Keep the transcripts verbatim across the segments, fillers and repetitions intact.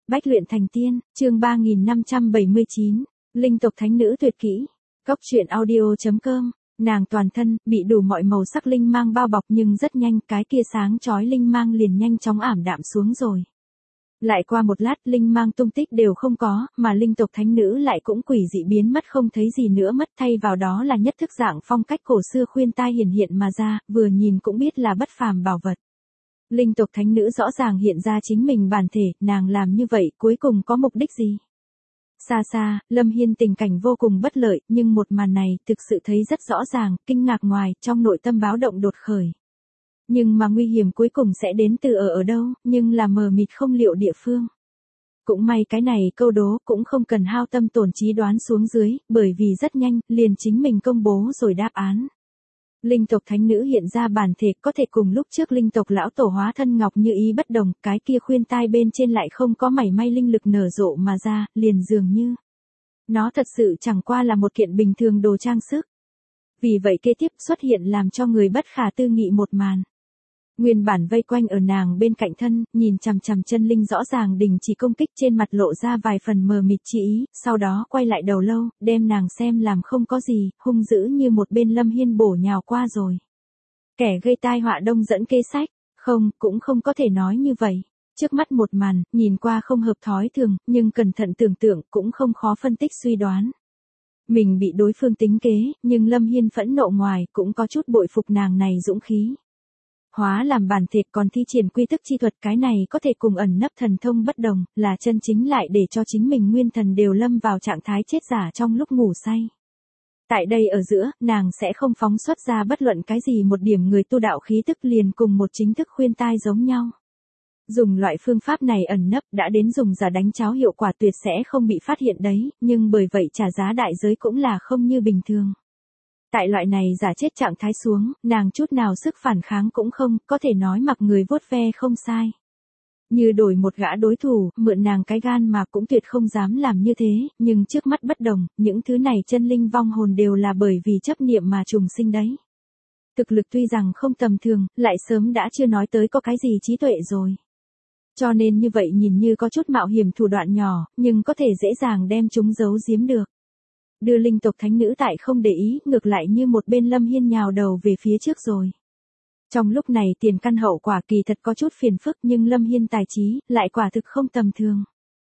Bách luyện thành tiên, chương ba nghìn năm trăm bảy mươi chín, linh tộc thánh nữ tuyệt kỹ. Cốc truyện audio chấm com, nàng toàn thân, bị đủ mọi màu sắc linh mang bao bọc nhưng rất nhanh cái kia sáng chói linh mang liền nhanh chóng ảm đạm xuống rồi. Lại qua một lát linh mang tung tích đều không có, mà linh tộc thánh nữ lại cũng quỷ dị biến mất không thấy gì nữa mất thay vào đó là nhất thức dạng phong cách cổ xưa khuyên tai hiển hiện mà ra, vừa nhìn cũng biết là bất phàm bảo vật. Linh tộc thánh nữ rõ ràng hiện ra chính mình bản thể, nàng làm như vậy cuối cùng có mục đích gì? Xa xa, Lâm Hiên tình cảnh vô cùng bất lợi, nhưng một màn này thực sự thấy rất rõ ràng, kinh ngạc ngoài, trong nội tâm báo động đột khởi. Nhưng mà nguy hiểm cuối cùng sẽ đến từ ở ở đâu, nhưng là mờ mịt không liệu địa phương. Cũng may cái này câu đố cũng không cần hao tâm tổn trí đoán xuống dưới, bởi vì rất nhanh, liền chính mình công bố rồi đáp án. Linh tộc thánh nữ hiện ra bản thể có thể cùng lúc trước linh tộc lão tổ hóa thân ngọc như ý bất đồng, cái kia khuyên tai bên trên lại không có mảy may linh lực nở rộ mà ra, liền dường như. Nó thật sự chẳng qua là một kiện bình thường đồ trang sức. Vì vậy kế tiếp xuất hiện làm cho người bất khả tư nghị một màn. Nguyên bản vây quanh ở nàng bên cạnh thân, nhìn chằm chằm chân linh rõ ràng đình chỉ công kích trên mặt lộ ra vài phần mờ mịt chi ý, sau đó quay lại đầu lâu, đem nàng xem làm không có gì, hung dữ như một bên Lâm Hiên bổ nhào qua rồi. Kẻ gây tai họa đông dẫn kế sách, không, cũng không có thể nói như vậy. Trước mắt một màn, nhìn qua không hợp thói thường, nhưng cẩn thận tưởng tượng cũng không khó phân tích suy đoán. Mình bị đối phương tính kế, nhưng Lâm Hiên phẫn nộ ngoài cũng có chút bội phục nàng này dũng khí. Hóa làm bản thể còn thi triển quy tức chi thuật, cái này có thể cùng ẩn nấp thần thông bất đồng, là chân chính lại để cho chính mình nguyên thần đều lâm vào trạng thái chết giả trong lúc ngủ say. Tại đây ở giữa, nàng sẽ không phóng xuất ra bất luận cái gì một điểm người tu đạo khí tức liền cùng một chính thức khuyên tai giống nhau. Dùng loại phương pháp này ẩn nấp đã đến dùng giả đánh cháo hiệu quả tuyệt sẽ không bị phát hiện đấy, nhưng bởi vậy trả giá đại giới cũng là không như bình thường. Tại loại này giả chết trạng thái xuống, nàng chút nào sức phản kháng cũng không, có thể nói mặc người vuốt ve không sai. Như đổi một gã đối thủ, mượn nàng cái gan mà cũng tuyệt không dám làm như thế, nhưng trước mắt bất đồng, những thứ này chân linh vong hồn đều là bởi vì chấp niệm mà trùng sinh đấy. Thực lực tuy rằng không tầm thường, lại sớm đã chưa nói tới có cái gì trí tuệ rồi. Cho nên như vậy nhìn như có chút mạo hiểm thủ đoạn nhỏ, nhưng có thể dễ dàng đem chúng giấu giếm được. Đưa linh tộc thánh nữ tại không để ý, ngược lại như một bên Lâm Hiên nhào đầu về phía trước rồi. Trong lúc này tiền căn hậu quả kỳ thật có chút phiền phức nhưng Lâm Hiên tài trí, lại quả thực không tầm thường.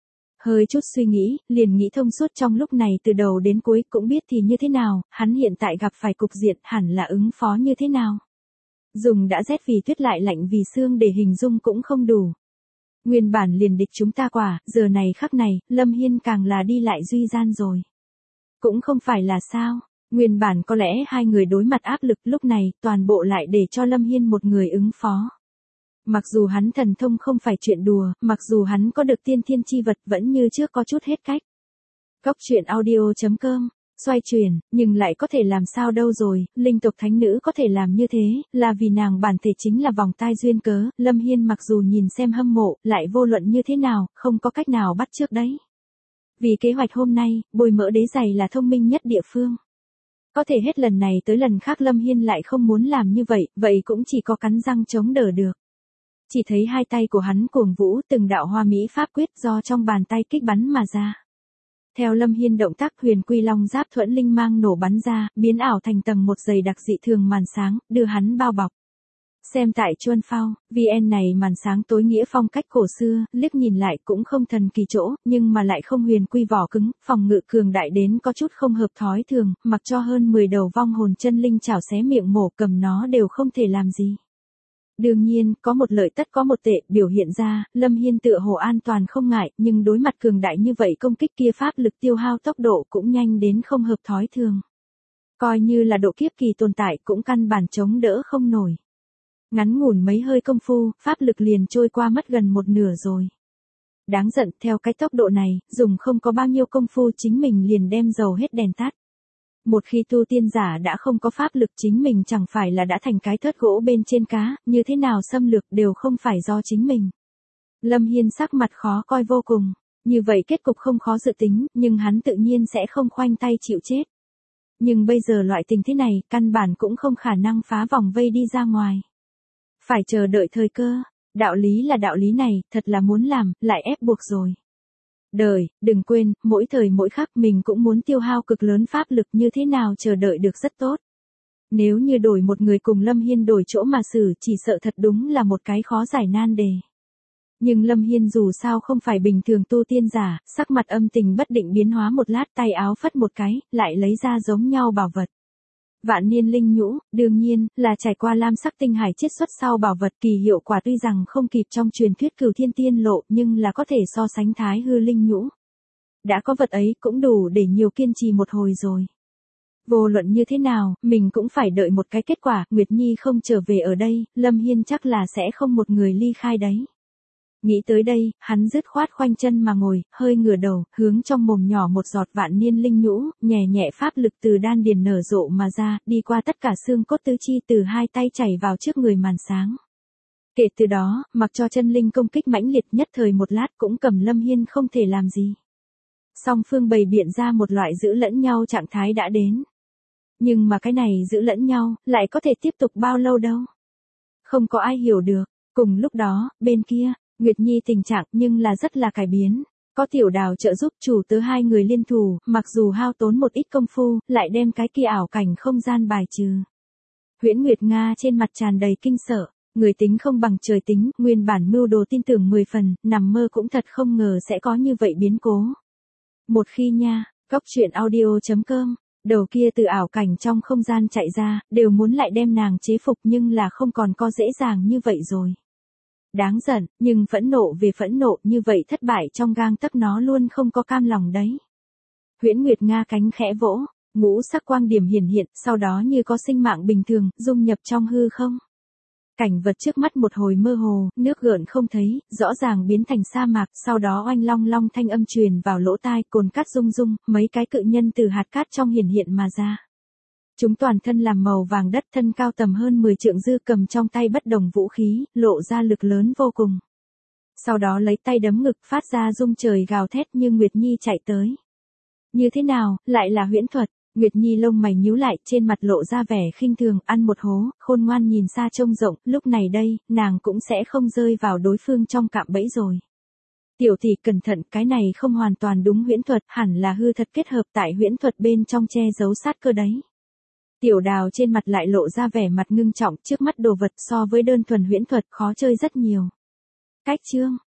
Hơi chút suy nghĩ, liền nghĩ thông suốt trong lúc này từ đầu đến cuối cũng biết thì như thế nào, hắn hiện tại gặp phải cục diện hẳn là ứng phó như thế nào. Dùng đã rét vì tuyết lại lạnh vì xương để hình dung cũng không đủ. Nguyên bản liền địch chúng ta quả, giờ này khắc này, Lâm Hiên càng là đi lại duy gian rồi. Cũng không phải là sao, nguyên bản có lẽ hai người đối mặt áp lực lúc này toàn bộ lại để cho Lâm Hiên một người ứng phó. Mặc dù hắn thần thông không phải chuyện đùa, mặc dù hắn có được tiên thiên chi vật vẫn như trước có chút hết cách. Cốc truyện audio chấm com, xoay chuyển, nhưng lại có thể làm sao đâu rồi, linh tộc thánh nữ có thể làm như thế, là vì nàng bản thể chính là vòng tai duyên cớ, Lâm Hiên mặc dù nhìn xem hâm mộ, lại vô luận như thế nào, không có cách nào bắt chước đấy. Vì kế hoạch hôm nay, bồi mỡ đế giày là thông minh nhất địa phương. Có thể hết lần này tới lần khác Lâm Hiên lại không muốn làm như vậy, vậy cũng chỉ có cắn răng chống đỡ được. Chỉ thấy hai tay của hắn cuồng vũ từng đạo hoa mỹ pháp quyết do trong bàn tay kích bắn mà ra. Theo Lâm Hiên động tác huyền quy long giáp thuẫn linh mang nổ bắn ra, biến ảo thành tầng một dày đặc dị thường màn sáng, đưa hắn bao bọc. Xem tại Chuân Phao, vê en này màn sáng tối nghĩa phong cách cổ xưa, liếc nhìn lại cũng không thần kỳ chỗ, nhưng mà lại không huyền quy vỏ cứng, phòng ngự cường đại đến có chút không hợp thói thường, mặc cho hơn mười đầu vong hồn chân linh chảo xé miệng mổ cầm nó đều không thể làm gì. Đương nhiên, có một lợi tất có một tệ, biểu hiện ra, Lâm Hiên tựa hồ an toàn không ngại, nhưng đối mặt cường đại như vậy công kích kia pháp lực tiêu hao tốc độ cũng nhanh đến không hợp thói thường. Coi như là độ kiếp kỳ tồn tại cũng căn bản chống đỡ không nổi. Ngắn ngủn mấy hơi công phu, pháp lực liền trôi qua mất gần một nửa rồi. Đáng giận, theo cái tốc độ này, dùng không có bao nhiêu công phu chính mình liền đem dầu hết đèn tắt. Một khi tu tiên giả đã không có pháp lực chính mình chẳng phải là đã thành cái thớt gỗ bên trên cá, như thế nào xâm lược đều không phải do chính mình. Lâm Hiên sắc mặt khó coi vô cùng, như vậy kết cục không khó dự tính, nhưng hắn tự nhiên sẽ không khoanh tay chịu chết. Nhưng bây giờ loại tình thế này, căn bản cũng không khả năng phá vòng vây đi ra ngoài. Phải chờ đợi thời cơ, đạo lý là đạo lý này, thật là muốn làm, lại ép buộc rồi. Đời, đừng quên, mỗi thời mỗi khắc mình cũng muốn tiêu hao cực lớn pháp lực như thế nào chờ đợi được rất tốt. Nếu như đổi một người cùng Lâm Hiên đổi chỗ mà xử chỉ sợ thật đúng là một cái khó giải nan đề. Nhưng Lâm Hiên dù sao không phải bình thường tu tiên giả, sắc mặt âm tình bất định biến hóa một lát tay áo phất một cái, lại lấy ra giống nhau bảo vật. Vạn niên linh nhũ, đương nhiên, là trải qua lam sắc tinh hải chiết xuất sau bảo vật kỳ hiệu quả tuy rằng không kịp trong truyền thuyết cửu thiên tiên lộ nhưng là có thể so sánh thái hư linh nhũ. Đã có vật ấy cũng đủ để nhiều kiên trì một hồi rồi. Vô luận như thế nào, mình cũng phải đợi một cái kết quả, Nguyệt Nhi không trở về ở đây, Lâm Hiên chắc là sẽ không một người ly khai đấy. Nghĩ tới đây, hắn dứt khoát khoanh chân mà ngồi, hơi ngửa đầu, hướng trong mồm nhỏ một giọt vạn niên linh nhũ, nhẹ nhẹ pháp lực từ đan điền nở rộ mà ra, đi qua tất cả xương cốt tứ chi từ hai tay chảy vào trước người màn sáng. Kể từ đó, mặc cho chân linh công kích mãnh liệt nhất thời một lát cũng cầm Lâm Hiên không thể làm gì. Song phương bày biện ra một loại giữ lẫn nhau trạng thái đã đến. Nhưng mà cái này giữ lẫn nhau, lại có thể tiếp tục bao lâu đâu. Không có ai hiểu được. Cùng lúc đó, bên kia, Nguyệt Nhi tình trạng nhưng là rất là cải biến. Có tiểu đào trợ giúp chủ tớ hai người liên thủ, mặc dù hao tốn một ít công phu, lại đem cái kia ảo cảnh không gian bài trừ. Huyễn Nguyệt Nga trên mặt tràn đầy kinh sợ, người tính không bằng trời tính, nguyên bản mưu đồ tin tưởng mười phần, nằm mơ cũng thật không ngờ sẽ có như vậy biến cố. Một khi nha, góc truyện audio chấm com, đầu kia từ ảo cảnh trong không gian chạy ra, đều muốn lại đem nàng chế phục nhưng là không còn có dễ dàng như vậy rồi. Đáng giận, nhưng phẫn nộ về phẫn nộ như vậy thất bại trong gang tấc nó luôn không có cam lòng đấy. Huyễn Nguyệt Nga cánh khẽ vỗ, ngũ sắc quang điểm hiển hiện, sau đó như có sinh mạng bình thường, dung nhập trong hư không. Cảnh vật trước mắt một hồi mơ hồ, nước gợn không thấy, rõ ràng biến thành sa mạc, sau đó oanh long long thanh âm truyền vào lỗ tai, cồn cát rung rung, mấy cái cự nhân từ hạt cát trong hiển hiện mà ra. Chúng toàn thân làm màu vàng đất, thân cao tầm hơn mười trượng, dư cầm trong tay bất đồng vũ khí, lộ ra lực lớn vô cùng. Sau đó lấy tay đấm ngực phát ra rung trời gào thét như Nguyệt Nhi chạy tới. Như thế nào, lại là huyễn thuật? Nguyệt Nhi lông mày nhíu lại, trên mặt lộ ra vẻ khinh thường, ăn một hố, khôn ngoan nhìn xa trông rộng, lúc này đây, nàng cũng sẽ không rơi vào đối phương trong cạm bẫy rồi. Tiểu tỷ cẩn thận, cái này không hoàn toàn đúng huyễn thuật, hẳn là hư thật kết hợp tại huyễn thuật bên trong che giấu sát cơ đấy. Tiểu đào trên mặt lại lộ ra vẻ mặt ngưng trọng, trước mắt đồ vật so với đơn thuần huyễn thuật khó chơi rất nhiều. Cách chương